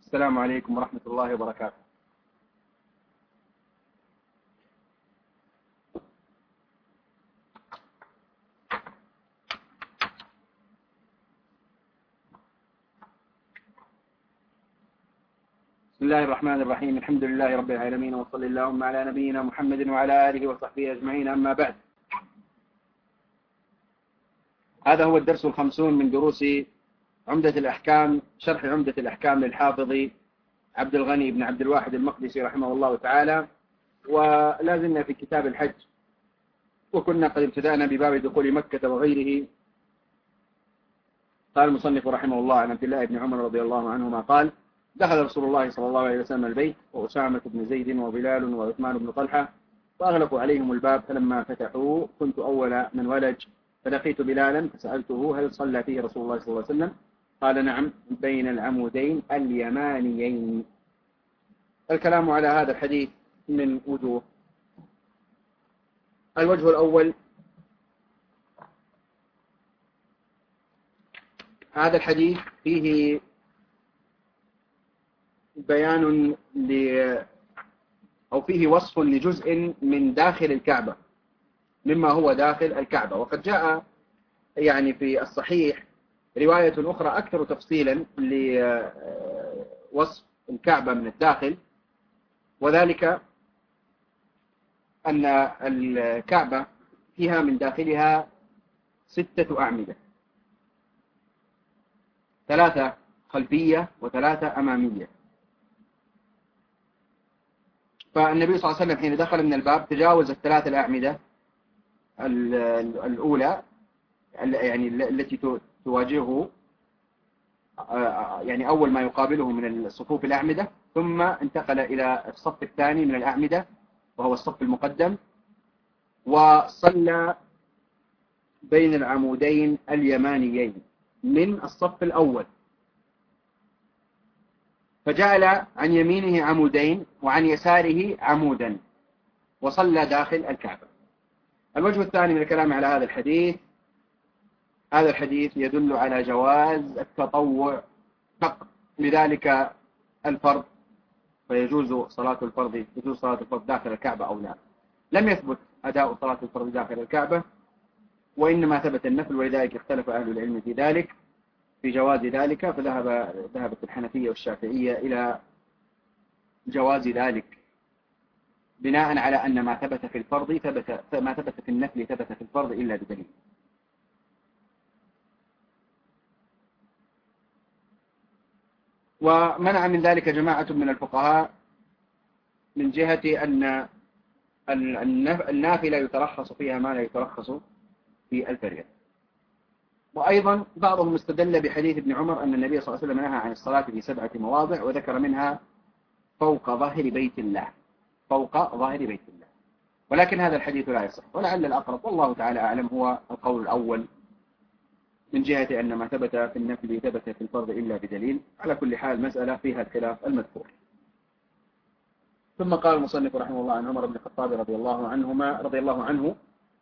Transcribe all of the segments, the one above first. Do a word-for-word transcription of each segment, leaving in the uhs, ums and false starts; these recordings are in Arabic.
السلام عليكم ورحمة الله وبركاته. بسم الله الرحمن الرحيم. الحمد لله رب العالمين، وصلى اللهم على نبينا محمد وعلى آله وصحبه أجمعين، أما بعد. هذا هو الدرس الخمسون من دروس عمدة الأحكام، شرح عمدة الأحكام للحافظ عبد الغني بن عبد الواحد المقدسي رحمه الله تعالى، ولا زلنا في كتاب الحج، وكنا قد ابتدأنا بباب دخول مكة وغيره. قال المصنف رحمه الله عن عبد الله بن عمر رضي الله عنهما قال: دخل رسول الله صلى الله عليه وسلم البيت وأسامة بن زيد وبلال وعثمان بن طلحة، فأغلقوا عليهم الباب، فلما فتحوا كنت أول من ولج، فلقيت بلالا فسألته: هل صلى فيه رسول الله صلى الله عليه وسلم؟ قال: نعم، بين العمودين اليمانيين. الكلام على هذا الحديث من وجوه. الوجه الأول: هذا الحديث فيه بيان ل أو فيه وصف لجزء من داخل الكعبة مما هو داخل الكعبة، وقد جاء يعني في الصحيح رواية أخرى أكثر تفصيلا لوصف الكعبة من الداخل، وذلك أن الكعبة فيها من داخلها ستة أعمدة، ثلاثة خلفية وثلاثة أمامية. فالنبي صلى الله عليه وسلم حين دخل من الباب تجاوز الثلاث الأعمدة الأولى يعني التي تواجهه، يعني أول ما يقابله من الصفوف الأعمدة، ثم انتقل إلى الصف الثاني من الأعمدة وهو الصف المقدم، وصلى بين العمودين اليمانيين من الصف الأول، فجعل عن يمينه عمودين وعن يساره عمودا، وصلى داخل الكعبة. الوجه الثاني من الكلام على هذا الحديث: هذا الحديث يدل على جواز التطوع فقط لذلك الفرض، فيجوز صلاة الفرض يجوز صلاة الفرض داخل الكعبة أو لا. لم يثبت أداء صلاة الفرض داخل الكعبة، وإنما ثبت النفل، ولذلك اختلف أهل العلم في ذلك في جواز ذلك، فذهب ذهبت الحنفية والشافعية إلى جواز ذلك بناء على أن ما ثبت في الفرض ثبت ما ثبت في النفل ثبت في الفرض إلا بدليل. ومنع من ذلك جماعة من الفقهاء من جهة أن النافلة يترخص فيها ما لا يترخص في الفريضة. وأيضا بعضهم استدل بحديث ابن عمر أن النبي صلى الله عليه وسلم نهى عن الصلاة في سبعة مواضع، وذكر منها فوق ظهر بيت الله فوق ظهر بيت الله ولكن هذا الحديث لا يصح، ولعل الأقرب والله تعالى أعلم هو القول الأول، من جهة أن ما ثبت في النفل ثبت في الفرض إلا بدليل. على كل حال مسألة فيها الخلاف المذكور. ثم قال المصنف رحمه الله عن عمر بن الخطاب رضي الله عنهما رضي الله عنه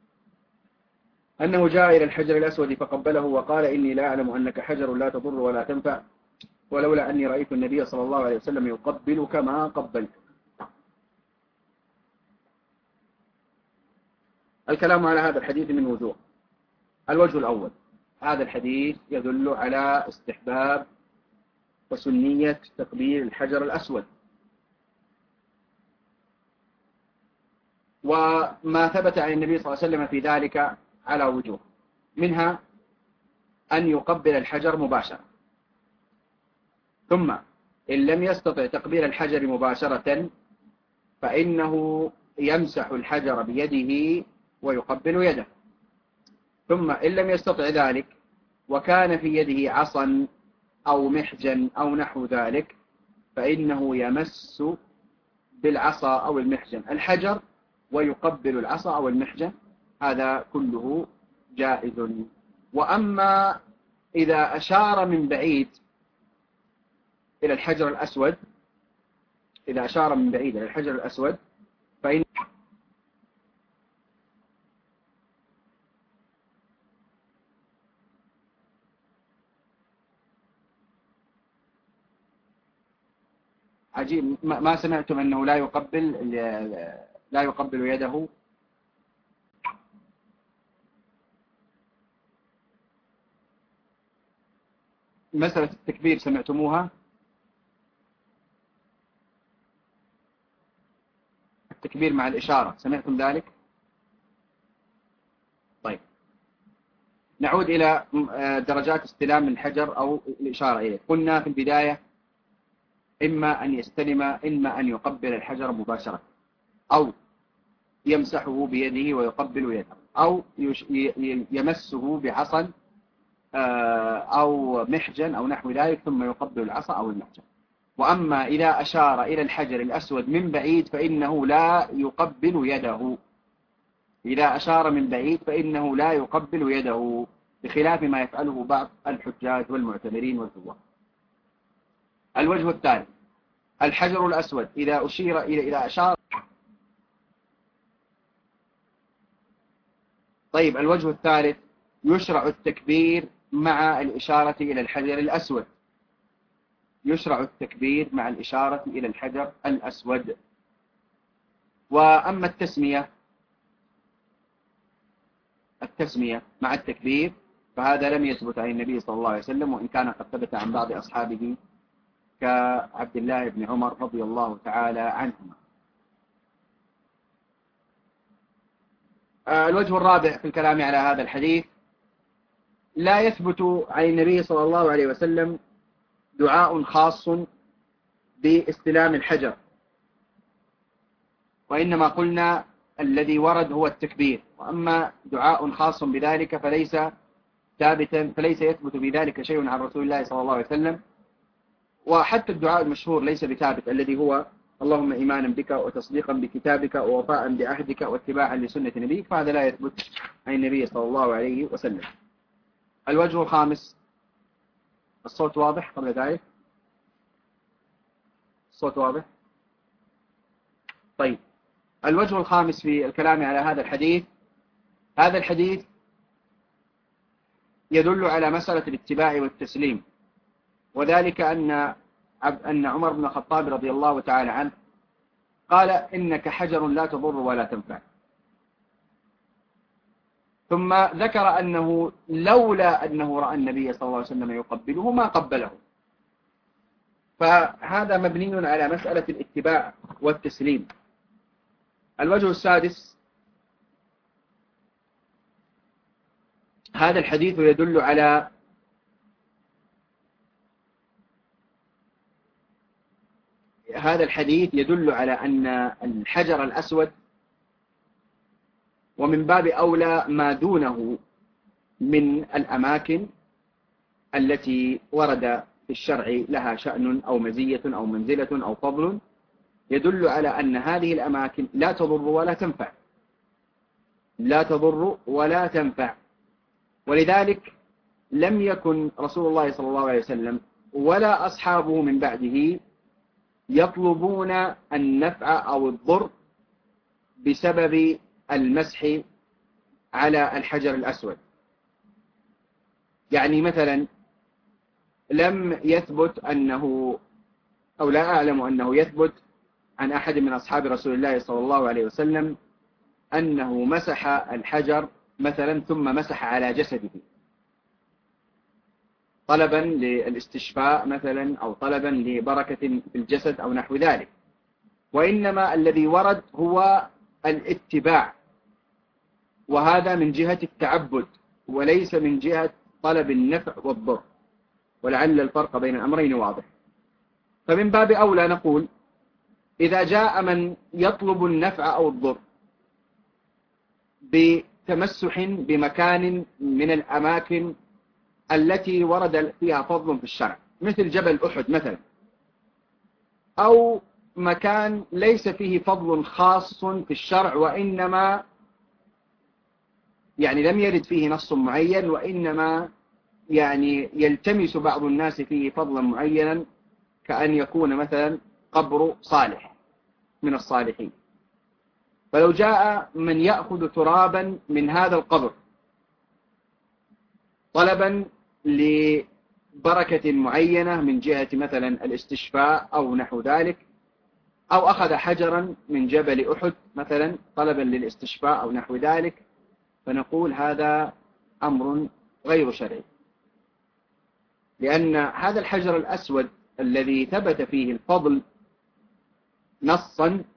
أنه جاء إلى الحجر الأسود فقبله وقال: إني لا أعلم أنك حجر لا تضر ولا تنفع، ولولا أني رأيت النبي صلى الله عليه وسلم يقبلك ما قبلت. الكلام على هذا الحديث من وجوه. الوجه الأول: هذا الحديث يدل على استحباب وسنية تقبيل الحجر الأسود، وما ثبت عن النبي صلى الله عليه وسلم في ذلك على وجوه، منها أن يقبل الحجر مباشرة، ثم إن لم يستطع تقبيل الحجر مباشرة فإنه يمسح الحجر بيده ويقبل يده، ثم إن لم يستطع ذلك وكان في يده عصا أو محجن أو نحو ذلك فإنه يمس بالعصا أو المحجن الحجر ويقبل العصا أو المحجن، هذا كله جائز. وأما إذا أشار من بعيد إلى الحجر الأسود إذا أشار من بعيد إلى الحجر الأسود فإن عجيب، ما سمعتم أنه لا يقبل لا يقبل يده؟ مسألة التكبير سمعتموها؟ التكبير مع الإشارة سمعتم ذلك؟ طيب، نعود إلى درجات استلام الحجر أو الإشارة إليه. قلنا في البداية إما أن يستلم، إما أن يقبل الحجر مباشرة، أو يمسحه بيده ويقبل يده، أو يمسه بعصا أو محجن أو نحو ذلك ثم يقبل العصا أو المحجن. وأما إذا أشار إلى الحجر الأسود من بعيد فإنه لا يقبل يده. إذا أشار من بعيد فإنه لا يقبل يده، بخلاف ما يفعله بعض الحجاج والمعتمرين والزوار. الوجه الثالث: الحجر الأسود إذا أشير إلى إذا أشار. طيب، الوجه الثالث: يشرع التكبير مع الإشارة إلى الحجر الأسود. يشرع التكبير مع الإشارة إلى الحجر الأسود. وأما التسمية التسمية مع التكبير فهذا لم يثبت عن النبي صلى الله عليه وسلم، وإن كان قد ثبت عن بعض أصحابه كعبد الله بن عمر رضي الله تعالى عنهما. الوجه الرابع في الكلام على هذا الحديث: لا يثبت عن النبي صلى الله عليه وسلم دعاء خاص باستلام الحجر، وإنما قلنا الذي ورد هو التكبير. وأما دعاء خاص بذلك فليس ثابتا، فليس يثبت بذلك شيء عن رسول الله صلى الله عليه وسلم. وحتى الدعاء المشهور ليس بثابت، الذي هو اللهم إيمانا بك وتصديقا بكتابك ووفاء بعهدك واتباعا لسنة نبيك، فهذا لا يثبت عن النبي صلى الله عليه وسلم. الوجه الخامس: الصوت واضح قبل ذلك؟ الصوت واضح؟ طيب، الوجه الخامس في الكلام على هذا الحديث: هذا الحديث يدل على مسألة الاتباع والتسليم، وذلك أن أن عمر بن الخطاب رضي الله تعالى عنه قال: إنك حجر لا تضر ولا تنفع. ثم ذكر أنه لولا أنه رأى النبي صلى الله عليه وسلم يقبله ما قبله. فهذا مبني على مسألة الاتباع والتسليم. الوجه السادس: هذا الحديث يدل على هذا الحديث يدل على أن الحجر الأسود ومن باب أولى ما دونه من الأماكن التي ورد في الشرع لها شأن أو مزية أو منزلة أو فضل، يدل على أن هذه الأماكن لا تضر ولا تنفع، لا تضر ولا تنفع. ولذلك لم يكن رسول الله صلى الله عليه وسلم ولا أصحابه من بعده يطلبون النفع أو الضر بسبب المسح على الحجر الأسود. يعني مثلا لم يثبت أنه، أو لا أعلم أنه يثبت عن أحد من أصحاب رسول الله صلى الله عليه وسلم أنه مسح الحجر مثلا ثم مسح على جسده طلبا للاستشفاء مثلا، أو طلبا لبركة في الجسد أو نحو ذلك. وإنما الذي ورد هو الاتباع، وهذا من جهة التعبد وليس من جهة طلب النفع والضر، ولعل الفرق بين الأمرين واضح. فمن باب أولى نقول إذا جاء من يطلب النفع أو الضر بتمسح بمكان من الأماكن التي ورد فيها فضل في الشرع، مثل جبل أحد مثلا، أو مكان ليس فيه فضل خاص في الشرع، وإنما يعني لم يرد فيه نص معين، وإنما يعني يلتمس بعض الناس فيه فضلا معينا، كأن يكون مثلا قبر صالح من الصالحين. فلو جاء من يأخذ ترابا من هذا القبر طلبا بركة معينة من جهة مثلا الاستشفاء أو نحو ذلك، أو أخذ حجرا من جبل أحد مثلا طلبا للاستشفاء أو نحو ذلك، فنقول هذا أمر غير شرعي، لأن هذا الحجر الأسود الذي ثبت فيه الفضل نصا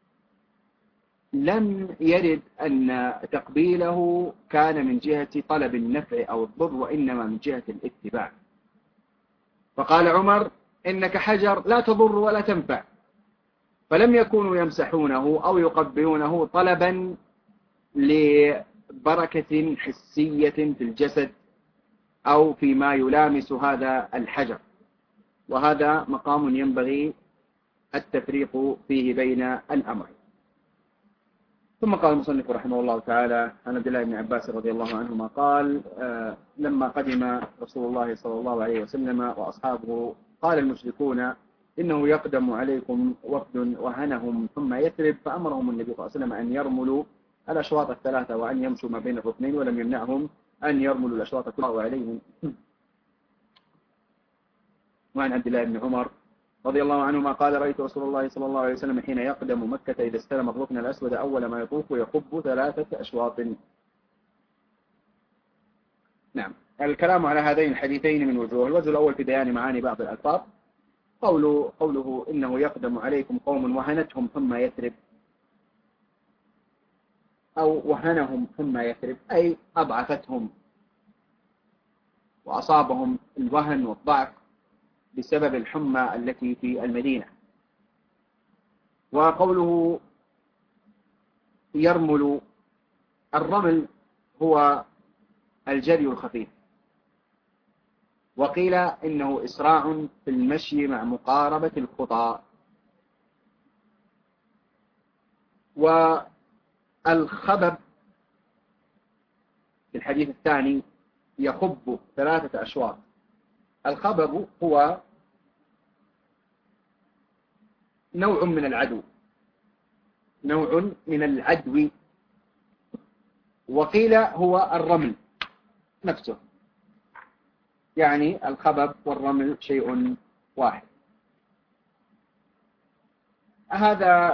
لم يرد أن تقبيله كان من جهة طلب النفع أو الضر، وإنما من جهة الاتباع. فقال عمر إنك حجر لا تضر ولا تنفع، فلم يكونوا يمسحونه أو يقبلونه طلبا لبركة حسية في الجسد أو فيما يلامس هذا الحجر، وهذا مقام ينبغي التفريق فيه بين الأمرين. ثم قال المصنف رحمه الله تعالى عن عبد الله بن عباس رضي الله عنهما قال آه لما قدم رسول الله صلى الله عليه وسلم وأصحابه قال المشركون إنه يقدم عليكم وفد وهنهم ثم يثرب، فأمرهم النبي صلى الله عليه وسلم أن يرملوا الأشواط الثلاثة وأن يمشوا ما بين الركنين، ولم يمنعهم أن يرملوا الأشواط كلها عليهم. وعن عبد الله بن عمر رضي الله عنهما قال رأيت رسول الله صلى الله عليه وسلم حين يقدم مكة إذا استلم الركن الأسود أول ما يطوف يخب ثلاثة أشواط. نعم، الكلام على هذين الحديثين من وجوه. الوجه الأول في بيان معاني بعض الألفاظ، قوله, قوله إنه يقدم عليكم قوم وهنتهم ثم يثرب، أو وهنهم ثم يثرب أي أضعفتهم وأصابهم الوهن والضعف بسبب الحمى التي في المدينة. وقوله يرمل، الرمل هو الجري الخفيف، وقيل إنه إسراع في المشي مع مقاربة الخطى. والخبب في الحديث الثاني يخب ثلاثة أشواط. الخبب هو نوع من العدو، نوع من العدو، وقيل هو الرمل نفسه، يعني الخبب والرمل شيء واحد. هذا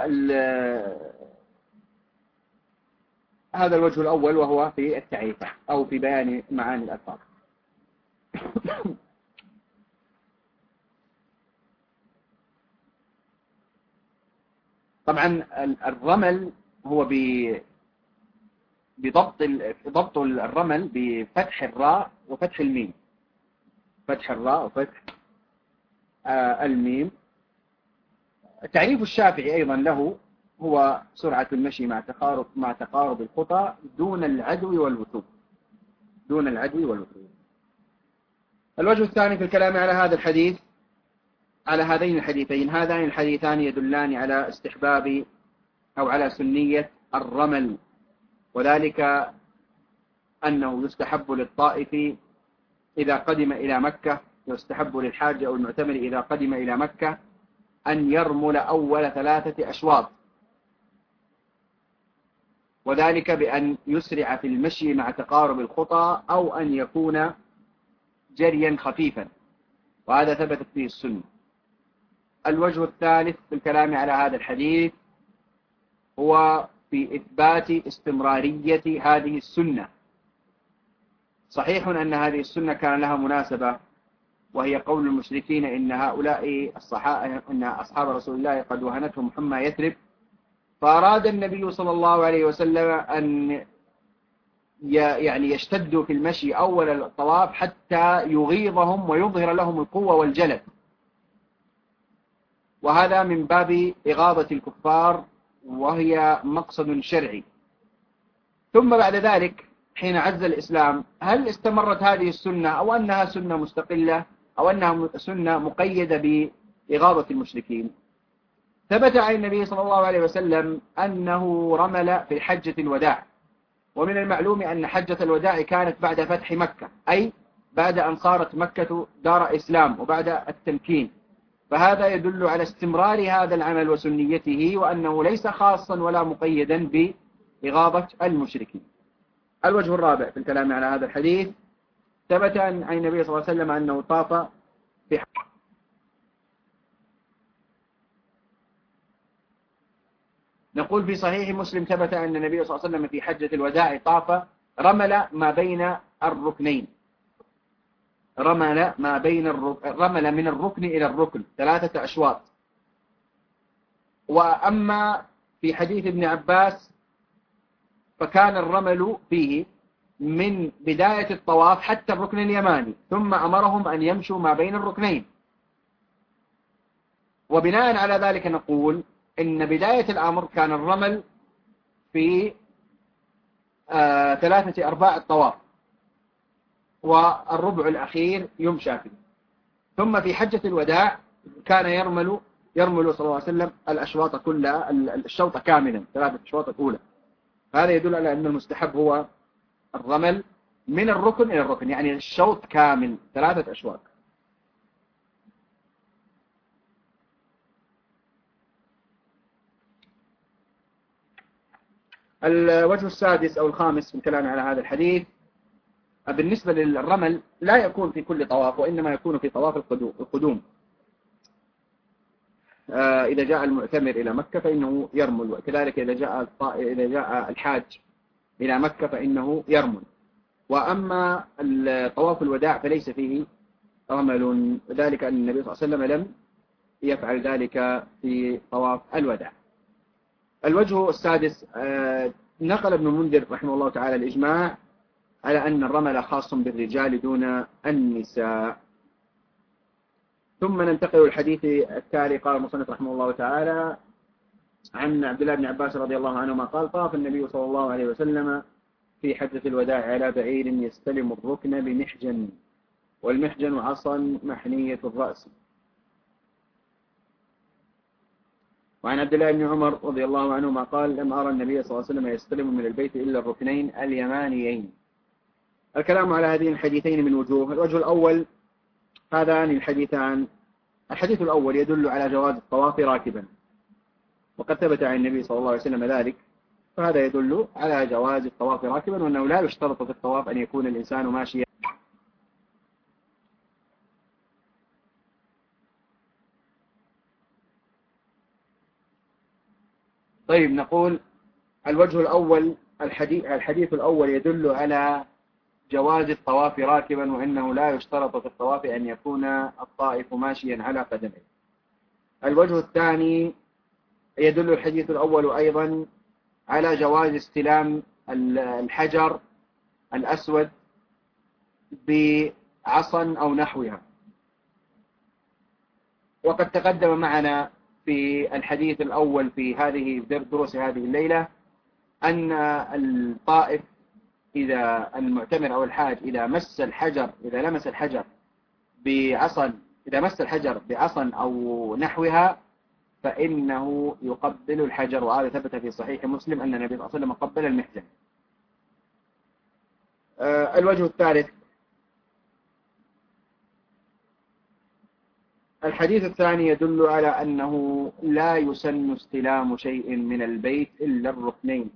هذا الوجه الأول، وهو في التعريف أو في بيان معاني الألفاظ. طبعا الرمل هو بضبط ضبط الرمل بفتح الراء وفتح الميم، فتح الراء وفتح الميم. تعريف الشافعي أيضا له هو سرعة المشي مع تقارب مع تقارب الخطى دون العدو والوثوب، دون العدو والوثوب. الوجه الثاني في الكلام على هذا الحديث، على هذين الحديثين، هذان الحديثان يدلان على استحباب أو على سنية الرمل، وذلك أنه يستحب للطائف إذا قدم إلى مكة، يستحب للحاج أو المعتمر إذا قدم إلى مكة أن يرمل أول ثلاثة أشواط، وذلك بأن يسرع في المشي مع تقارب الخطى أو أن يكون جريا خفيفا، وهذا ثبتت فيه السنة. الوجه الثالث في الكلام على هذا الحديث هو في إثبات استمرارية هذه السنة. صحيح أن هذه السنة كان لها مناسبة، وهي قول المشركين إن هؤلاء الصحابة إن أصحاب رسول الله قد وهنتهم حمى يثرب، فأراد النبي صلى الله عليه وسلم أن يعني يشتدوا في المشي أول الطواف حتى يغيظهم ويظهر لهم القوة والجلد، وهذا من باب إغاظة الكفار، وهي مقصد شرعي. ثم بعد ذلك حين عز الإسلام، هل استمرت هذه السنة أو أنها سنة مستقلة أو أنها سنة مقيدة بإغاظة المشركين؟ ثبت عن النبي صلى الله عليه وسلم أنه رمل في حجة الوداع، ومن المعلوم أن حجة الوداع كانت بعد فتح مكة، أي بعد أن صارت مكة دار إسلام وبعد التمكين، فهذا يدل على استمرار هذا العمل وسنيته، وأنه ليس خاصا ولا مقيدا بإغاظة المشركين. الوجه الرابع في الكلام على هذا الحديث ثبت عن النبي صلى الله عليه وسلم أنه طاف في نقول في صحيح مسلم ثبت أن النبي صلى الله عليه وسلم في حجة الوداع طاف رمل ما بين الركنين، رمل ما بين الرك... رمل من الركن إلى الركن ثلاثة أشواط. وأما في حديث ابن عباس فكان الرمل فيه من بداية الطواف حتى الركن اليماني، ثم أمرهم أن يمشوا ما بين الركنين. وبناء على ذلك نقول إن بداية الأمر كان الرمل في آه ثلاثة أرباع الطواف، والربع الأخير يمشى فيه. ثم في حجة الوداع كان يرمل يرمل صلى الله عليه وسلم الأشواط كلها، الشوط كاملا، ثلاثة أشواط الأولى. هذا يدل على أن المستحب هو الرمل من الركن إلى الركن، يعني الشوط كامل ثلاثة أشواط. الوجه السادس أو الخامس من كلام على هذا الحديث، بالنسبة للرمل لا يكون في كل طواف، وإنما يكون في طواف القدوم. إذا جاء المعتمر إلى مكة فإنه يرمل، وكذلك إذا جاء إذا جاء الحاج إلى مكة فإنه يرمل. وأما طواف الوداع فليس فيه رمل، ذلك أن النبي صلى الله عليه وسلم لم يفعل ذلك في طواف الوداع. الوجه السادس، نقل ابن المنذر رحمه الله تعالى الإجماع على أن الرمل خاص بالرجال دون النساء. ثم ننتقل الحديث التالي. قال المصنف رحمه الله تعالى عن عبد الله بن عباس رضي الله عنهما قال: طاف النبي صلى الله عليه وسلم في حجة الوداع على بعير يستلم الركن بمحجن، والمحجن عصا محنية الرأس. وعن عبد الله بن عمر رضي الله عنهما قال: لم أرى النبي صلى الله عليه وسلم يستلم من البيت إلا الركنين اليمانيين. الكلام على هذين الحديثين من وجوه. الوجه الأول، هذان الحديثان، الحديث الأول يدل على جواز الطواف راكبا، وقد ثبت عن النبي صلى الله عليه وسلم ذلك، فهذا يدل على جواز الطواف راكبا، وأنه لا يشترط في الطواف أن يكون الإنسان ماشيا. طيب، نقول الوجه الأول، الحديث, الحديث الأول يدل على جواز الطواف راكبا، وأنه لا يشترط في الطواف أن يكون الطائف ماشيا على قدمه. الوجه الثاني، يدل الحديث الأول أيضا على جواز استلام الحجر الأسود بعصا أو نحوها. وقد تقدم معنا في الحديث الأول في هذه دروس هذه الليلة أن الطائف إذا المعتمر أو الحاج إذا مس الحجر إذا لمس الحجر بعصا إذا مس الحجر بعصا أو نحوها فإنه يقبل الحجر، وهذا ثبت في صحيح مسلم أن النبي صلى الله عليه وسلم قبل المحجن. الوجه الثالث، الحديث الثاني يدل على أنه لا يسن استلام شيء من البيت إلا الركنين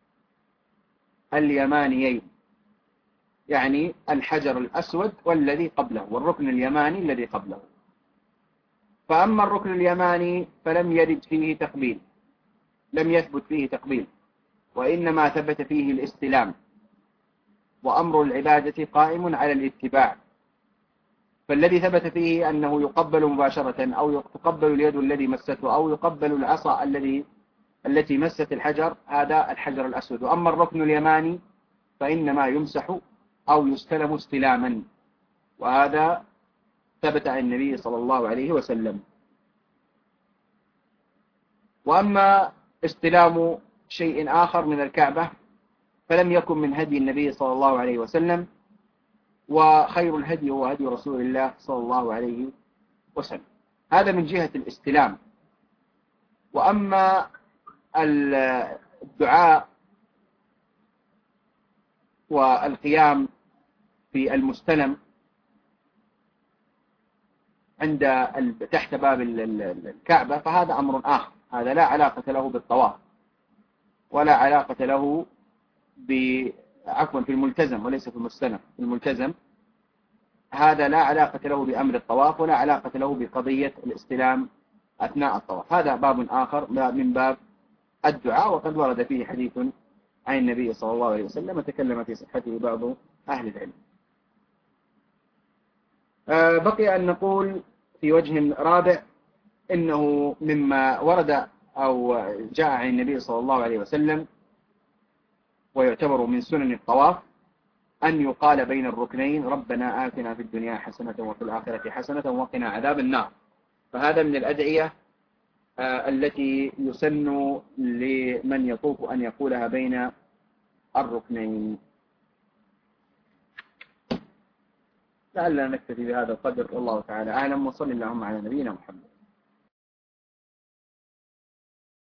اليمانيين، يعني الحجر الأسود والذي قبله، والركن اليماني الذي قبله. فأما الركن اليماني فلم يرد فيه تقبيل، لم يثبت فيه تقبيل، وإنما ثبت فيه الاستلام، وأمر العبادة قائم على الاتباع. فالذي ثبت فيه أنه يقبل مباشرة، أو تقبل اليد الذي مسته، أو يقبل العصا الذي التي مست الحجر، هذا الحجر الأسود. وأما الركن اليماني فإنما يمسح أو يستلم استلاما، وهذا ثبت عن النبي صلى الله عليه وسلم. وأما استلام شيء آخر من الكعبة فلم يكن من هدي النبي صلى الله عليه وسلم، وخير الهدي هو هدي رسول الله صلى الله عليه وسلم. هذا من جهة الاستلام. وأما الدعاء والقيام في المستلم عند تحت باب الكعبة فهذا أمر آخر، هذا لا علاقة له بالطواف، ولا علاقة له عفوا في الملتزم وليس في المستلم. في الملتزم هذا لا علاقة له بأمر الطواف ولا علاقة له بقضية الاستلام أثناء الطواف. هذا باب آخر من باب الدعاء، وقد ورد فيه حديث عن النبي صلى الله عليه وسلم وتكلم في صحته بعض أهل العلم. بقي أن نقول في وجه رابع إنه مما ورد أو جاء عن النبي صلى الله عليه وسلم ويعتبر من سنن الطواف أن يقال بين الركنين ربنا آتنا في الدنيا حسنة وفي الآخرة حسنة وقنا عذاب النار. فهذا من الأدعية التي يسن لمن يطوف أن يقولها بين الركنين. لعلنا نكتفي بهذا القدر، والله تعالى أعلم، وصل اللهم على نبينا محمد.